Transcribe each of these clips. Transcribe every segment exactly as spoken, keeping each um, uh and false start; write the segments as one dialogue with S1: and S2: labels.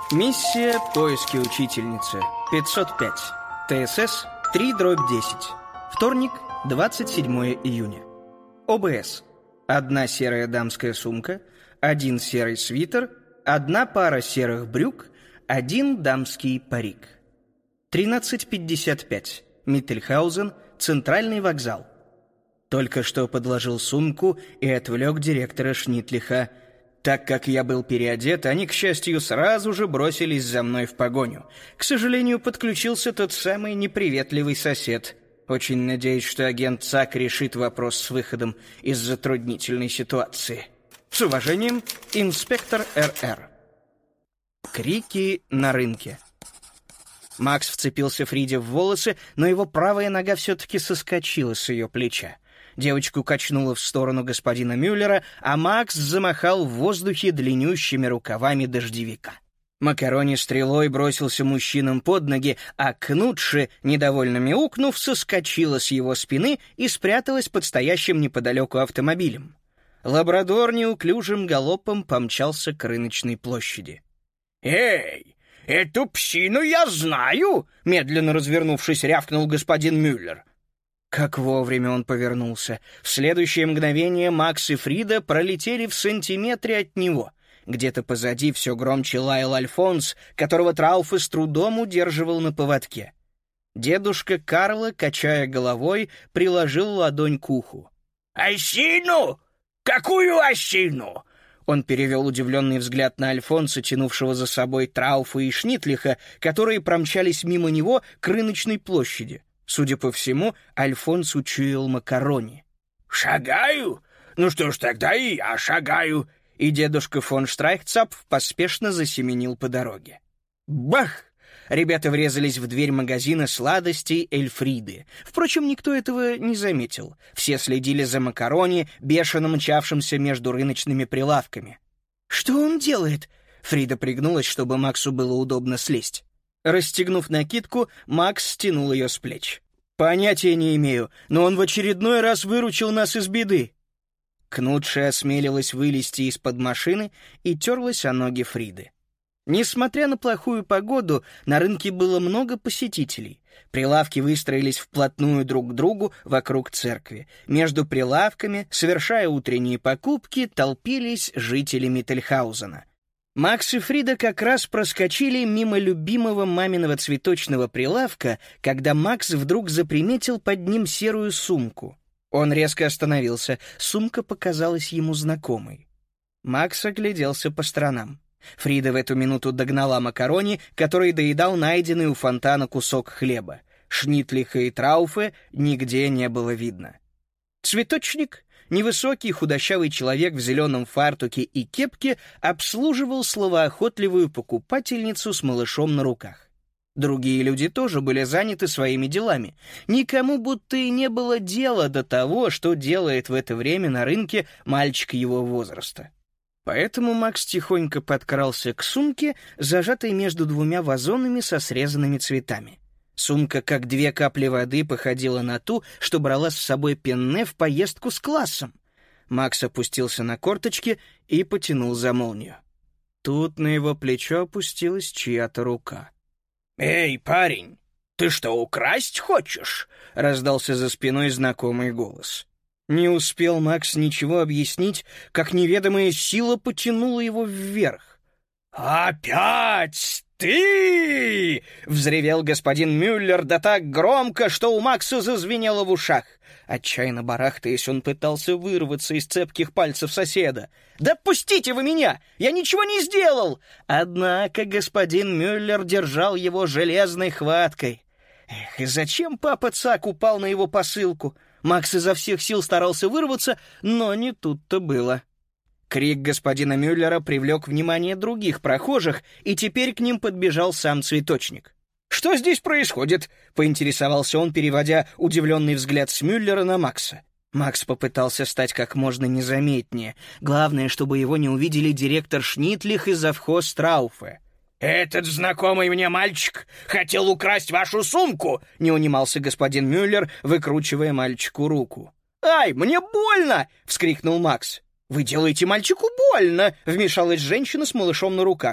S1: Миссия «Поиски учительницы» пятьсот пять. ТСС три дробь десять. Вторник, двадцать седьмое июня. ОБС. Одна серая дамская сумка, один серый свитер, одна пара серых брюк, один дамский парик. тринадцать пятьдесят пять. Миттельхаузен, Центральный вокзал. Только что подложил сумку и отвлек директора Шнитлиха. Так как я был переодет, они, к счастью, сразу же бросились за мной в погоню. К сожалению, подключился тот самый неприветливый сосед. Очень надеюсь, что агент ЦАК решит вопрос с выходом из затруднительной ситуации. С уважением, инспектор эр-эр. Крики на рынке. Макс вцепился Фриде в волосы, но его правая нога все-таки соскочила с ее плеча. Девочку качнуло в сторону господина Мюллера, а Макс замахал в воздухе длиннющими рукавами дождевика. Макарони стрелой бросился мужчинам под ноги, а Кнутши, недовольно мяукнув, соскочила с его спины и спряталась под стоящим неподалеку автомобилем. Лабрадор неуклюжим галопом помчался к рыночной площади. «Эй, эту псину я знаю!» — медленно развернувшись, рявкнул господин Мюллер. Как вовремя он повернулся. В следующее мгновение Макс и Фрида пролетели в сантиметре от него. Где-то позади все громче лаял Альфонс, которого Трауфе с трудом удерживал на поводке. Дедушка Карло, качая головой, приложил ладонь к уху. «Осину? Какую осину?» Он перевел удивленный взгляд на Альфонса, тянувшего за собой Трауфа и Шнитлиха, которые промчались мимо него к рыночной площади. Судя по всему, Альфонс учуял Макарони. «Шагаю? Ну что ж, тогда и я шагаю!» И дедушка фон Штрайхцапф поспешно засеменил по дороге. Бах! Ребята врезались в дверь магазина сладостей Эльфриды. Впрочем, никто этого не заметил. Все следили за Макарони, бешено мчавшимся между рыночными прилавками. «Что он делает?» Фрида пригнулась, чтобы Максу было удобно слезть. Расстегнув накидку, Макс стянул ее с плеч. «Понятия не имею, но он в очередной раз выручил нас из беды». Кнутши осмелилась вылезти из-под машины и терлась о ноги Фриды. Несмотря на плохую погоду, на рынке было много посетителей. Прилавки выстроились вплотную друг к другу вокруг церкви. Между прилавками, совершая утренние покупки, толпились жители Миттельхаузена. Макс и Фрида как раз проскочили мимо любимого маминого цветочного прилавка, когда Макс вдруг заприметил под ним серую сумку. Он резко остановился, сумка показалась ему знакомой. Макс огляделся по сторонам. Фрида в эту минуту догнала Макарони, который доедал найденный у фонтана кусок хлеба. Шнитлиха и Трауфе нигде не было видно. Цветочник, невысокий худощавый человек в зеленом фартуке и кепке, обслуживал словоохотливую покупательницу с малышом на руках. Другие люди тоже были заняты своими делами. Никому будто и не было дела до того, что делает в это время на рынке мальчик его возраста. Поэтому Макс тихонько подкрался к сумке, зажатой между двумя вазонами со срезанными цветами. Сумка, как две капли воды, походила на ту, что брала с собой Пенне в поездку с классом. Макс опустился на корточки и потянул за молнию. Тут на его плечо опустилась чья-то рука. «Эй, парень, ты что, украсть хочешь?» — раздался за спиной знакомый голос. Не успел Макс ничего объяснить, как неведомая сила потянула его вверх. «Опять ты!» — взревел господин Мюллер да так громко, что у Макса зазвенело в ушах. Отчаянно барахтаясь, он пытался вырваться из цепких пальцев соседа. «Да пустите вы меня! Я ничего не сделал!» Однако господин Мюллер держал его железной хваткой. Эх, и зачем папа Цак упал на его посылку? Макс изо всех сил старался вырваться, но не тут-то было. Крик господина Мюллера привлек внимание других прохожих, и теперь к ним подбежал сам цветочник. «Что здесь происходит?» — поинтересовался он, переводя удивленный взгляд с Мюллера на Макса. Макс попытался стать как можно незаметнее. Главное, чтобы его не увидели директор Шнитлих и завхоз Трауфе. «Этот знакомый мне мальчик хотел украсть вашу сумку!» — не унимался господин Мюллер, выкручивая мальчику руку. «Ай, мне больно!» — вскрикнул Макс. «Вы делаете мальчику больно!» — вмешалась женщина с малышом на руках.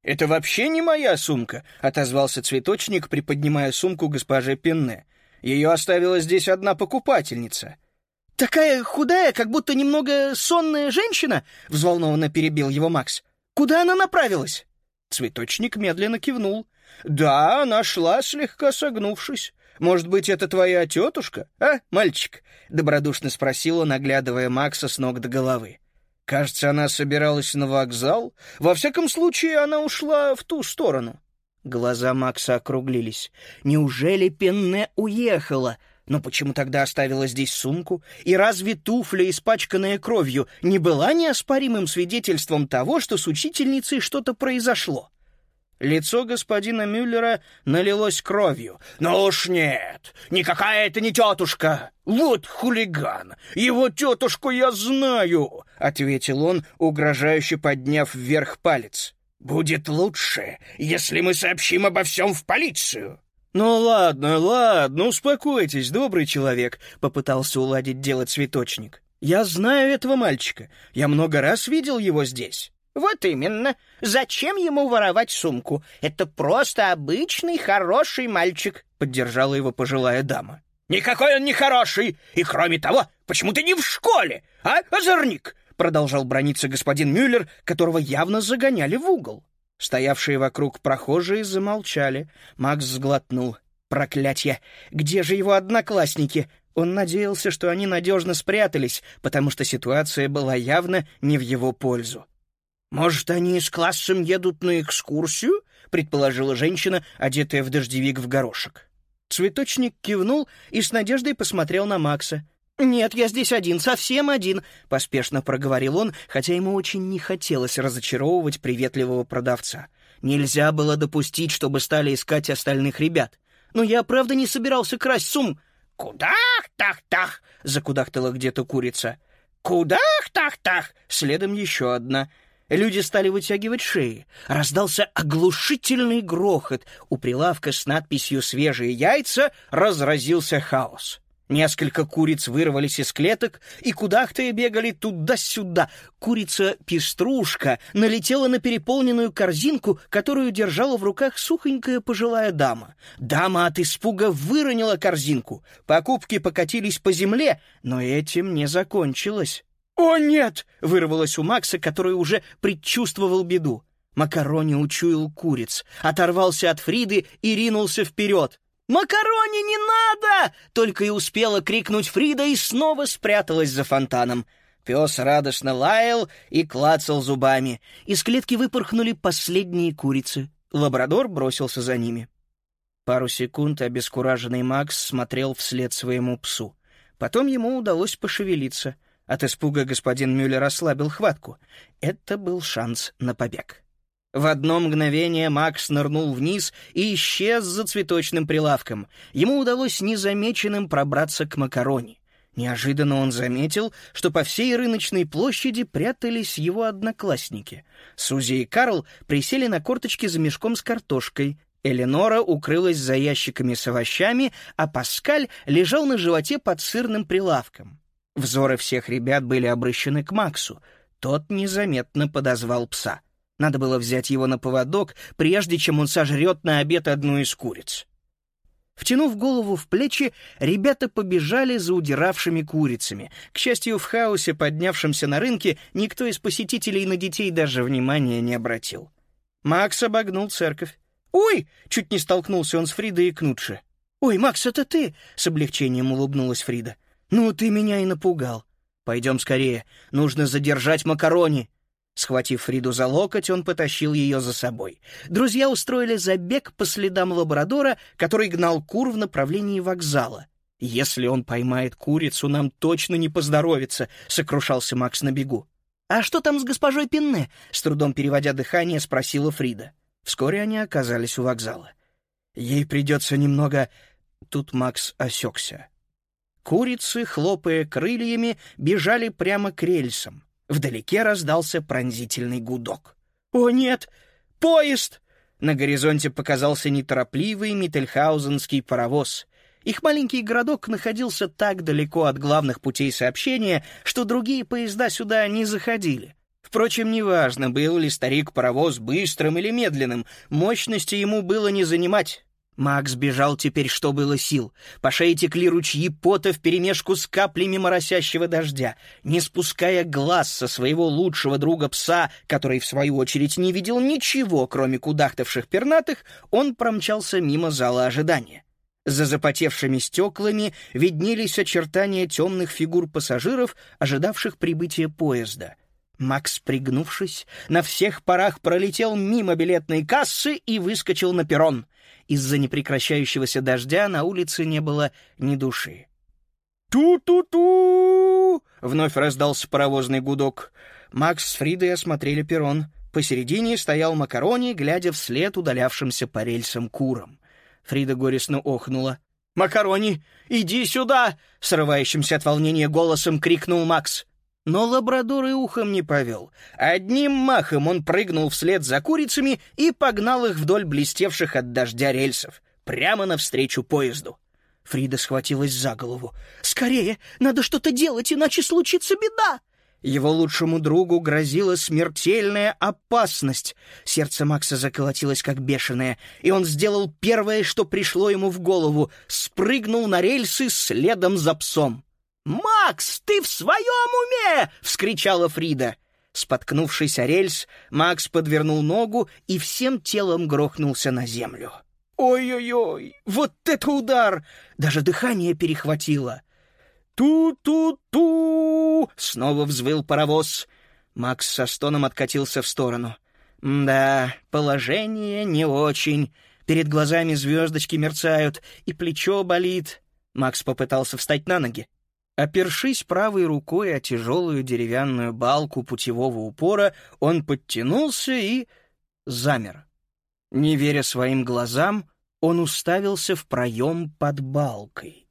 S1: «Это вообще не моя сумка», — отозвался цветочник, приподнимая сумку госпоже Пенне. «Ее оставила здесь одна покупательница». «Такая худая, как будто немного сонная женщина?» — взволнованно перебил его Макс. «Куда она направилась?» Цветочник медленно кивнул. «Да, она шла, слегка согнувшись. Может быть, это твоя тетушка, а, мальчик?» — добродушно спросила, наглядывая Макса с ног до головы. «Кажется, она собиралась на вокзал. Во всяком случае, она ушла в ту сторону». Глаза Макса округлились. «Неужели Пенне уехала? Но почему тогда оставила здесь сумку? И разве туфля, испачканная кровью, не была неоспоримым свидетельством того, что с учительницей что-то произошло?» Лицо господина Мюллера налилось кровью. «Ну уж нет, никакая это не тетушка! Вот хулиган! Его тетушку я знаю!» — ответил он, угрожающе подняв вверх палец. «Будет лучше, если мы сообщим обо всем в полицию!» «Ну ладно, ладно, успокойтесь, добрый человек», — попытался уладить дело цветочник. «Я знаю этого мальчика. Я много раз видел его здесь». «Вот именно. Зачем ему воровать сумку? Это просто обычный хороший мальчик», — поддержала его пожилая дама. «Никакой он не хороший! И кроме того, почему ты не в школе, а, озорник?» — продолжал браниться господин Мюллер, которого явно загоняли в угол. Стоявшие вокруг прохожие замолчали. Макс сглотнул. «Проклятье! Где же его одноклассники?» Он надеялся, что они надежно спрятались, потому что ситуация была явно не в его пользу. «Может, они с классом едут на экскурсию?» — предположила женщина, одетая в дождевик в горошек. Цветочник кивнул и с надеждой посмотрел на Макса. «Нет, я здесь один, совсем один», — поспешно проговорил он, хотя ему очень не хотелось разочаровывать приветливого продавца. Нельзя было допустить, чтобы стали искать остальных ребят. «Но я, правда, не собирался красть сум...» «Кудах-тах-тах!» — закудахтала где-то курица. «Кудах-тах-тах!» — следом еще одна. Люди стали вытягивать шеи. Раздался оглушительный грохот. У прилавка с надписью «Свежие яйца» разразился хаос. Несколько куриц вырвались из клеток и кудахтая бегали туда-сюда. Курица-пеструшка налетела на переполненную корзинку, которую держала в руках сухонькая пожилая дама. Дама от испуга выронила корзинку. Покупки покатились по земле, но этим не закончилось. «О, нет!» — вырвалось у Макса, который уже предчувствовал беду. Макарони учуял куриц, оторвался от Фриды и ринулся вперед. «Макарони, не надо!» — только и успела крикнуть Фрида и снова спряталась за фонтаном. Пес радостно лаял и клацал зубами. Из клетки выпорхнули последние курицы. Лабрадор бросился за ними. Пару секунд обескураженный Макс смотрел вслед своему псу. Потом ему удалось пошевелиться. От испуга господин Мюллер ослабил хватку. Это был шанс на побег. В одно мгновение Макс нырнул вниз и исчез за цветочным прилавком. Ему удалось незамеченным пробраться к макарони. Неожиданно он заметил, что по всей рыночной площади прятались его одноклассники. Сузи и Карл присели на корточки за мешком с картошкой. Эленора укрылась за ящиками с овощами, а Паскаль лежал на животе под сырным прилавком. Взоры всех ребят были обращены к Максу. Тот незаметно подозвал пса. Надо было взять его на поводок, прежде чем он сожрет на обед одну из куриц. Втянув голову в плечи, ребята побежали за удиравшими курицами. К счастью, в хаосе, поднявшемся на рынке, никто из посетителей на детей даже внимания не обратил. Макс обогнул церковь. «Ой!» — чуть не столкнулся он с Фридой и Кнутше. «Ой, Макс, это ты!» — с облегчением улыбнулась Фрида. «Ну, ты меня и напугал. Пойдем скорее, нужно задержать макарони». Схватив Фриду за локоть, он потащил ее за собой. Друзья устроили забег по следам лабрадора, который гнал кур в направлении вокзала. «Если он поймает курицу, нам точно не поздоровится», — сокрушался Макс на бегу. «А что там с госпожой Пенне?» — с трудом переводя дыхание, спросила Фрида. Вскоре они оказались у вокзала. «Ей придется немного...» Тут Макс осекся. Курицы, хлопая крыльями, бежали прямо к рельсам. Вдалеке раздался пронзительный гудок. «О, нет! Поезд!» На горизонте показался неторопливый миттельхаузенский паровоз. Их маленький городок находился так далеко от главных путей сообщения, что другие поезда сюда не заходили. Впрочем, неважно, был ли старик-паровоз быстрым или медленным, мощности ему было не занимать. Макс бежал теперь, что было сил. По шее текли ручьи пота вперемешку с каплями моросящего дождя. Не спуская глаз со своего лучшего друга-пса, который, в свою очередь, не видел ничего, кроме кудахтавших пернатых, он промчался мимо зала ожидания. За запотевшими стеклами виднелись очертания темных фигур пассажиров, ожидавших прибытия поезда. Макс, пригнувшись, на всех парах пролетел мимо билетной кассы и выскочил на перрон. Из-за непрекращающегося дождя на улице не было ни души. «Ту-ту-ту!» — вновь раздался паровозный гудок. Макс с Фридой осмотрели перрон. Посередине стоял Макарони, глядя вслед удалявшимся по рельсам курам. Фрида горестно охнула. «Макарони, иди сюда!» — срывающимся от волнения голосом крикнул Макс. Но лабрадор и ухом не повел. Одним махом он прыгнул вслед за курицами и погнал их вдоль блестевших от дождя рельсов, прямо навстречу поезду. Фрида схватилась за голову. «Скорее! Надо что-то делать, иначе случится беда!» Его лучшему другу грозила смертельная опасность. Сердце Макса заколотилось как бешеное, и он сделал первое, что пришло ему в голову — спрыгнул на рельсы следом за псом. «Макс, ты в своем уме?» — вскричала Фрида. Споткнувшись о рельс, Макс подвернул ногу и всем телом грохнулся на землю. «Ой-ой-ой, вот это удар!» Даже дыхание перехватило. «Ту-ту-ту!» — снова взвыл паровоз. Макс со стоном откатился в сторону. «Да, положение не очень. Перед глазами звездочки мерцают, и плечо болит». Макс попытался встать на ноги. Опершись правой рукой о тяжелую деревянную балку путевого упора, он подтянулся и замер. Не веря своим глазам, он уставился в проем под балкой.